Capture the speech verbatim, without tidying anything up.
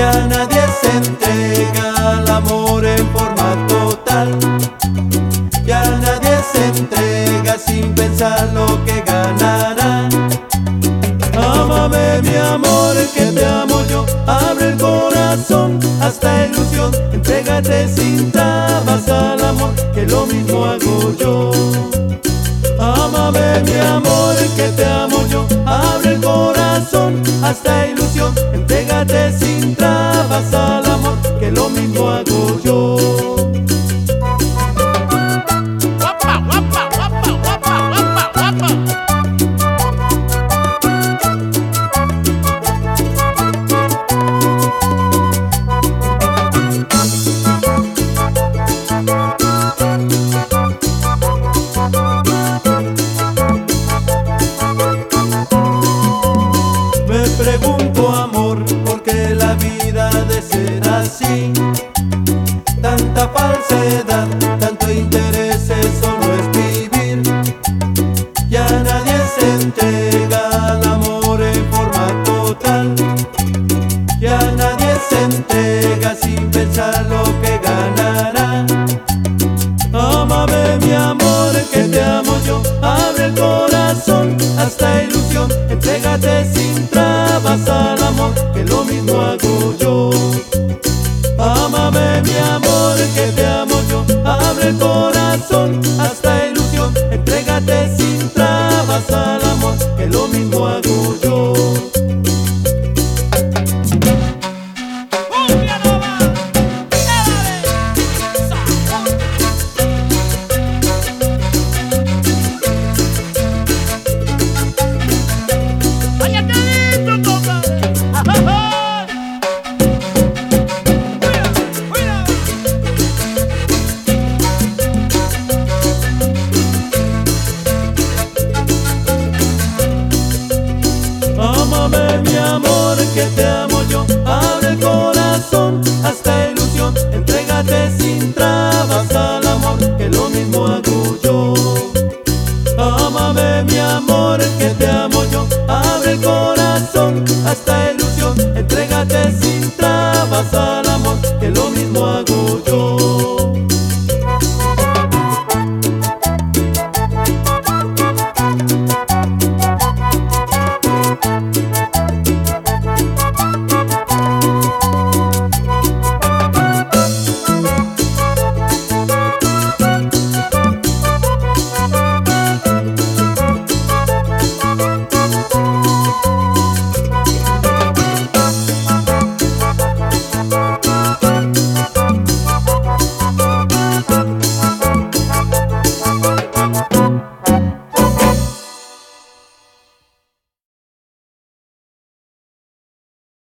Ya nadie se entrega al amor en forma total. Ya nadie se entrega sin pensar lo que ganará. Ámame mi amor, que te amo yo. Abre el corazón hasta ilusión. Entrégate sin trabas al amor, que lo mismo hago yo. Ámame mi amor, que te amo yo. Abre el corazón hasta ilusión. Entrégate sin trabas al amor, que lo mismo hago yo. Me pregunto, amor, ¿por qué la vida ha de ser así? Tanta falsedad, tanto interés, eso no es vivir. Ya nadie se entrega al amor en forma total. Ya nadie se entrega sin pensar lo que ganará. Ámame mi amor, que te amo yo. Abre el corazón hasta ilusión. Entrégate sin trabas al amor, que lo mismo hago yo. Ámame mi amor, que te amo yo. Abre el corazón hasta ilusión. Entrégate sin trabas al amor, que lo mismo hago yo. Ámame mi amor, que te amo yo. Abre el corazón hasta ilusión. Entrégate sin trabas al amor, que lo mismo hago yo. Ámame mi amor, que te amo yo. Abre el corazón hasta ilusión. Entrégate sin trabas al amor, que lo mismo hago yo.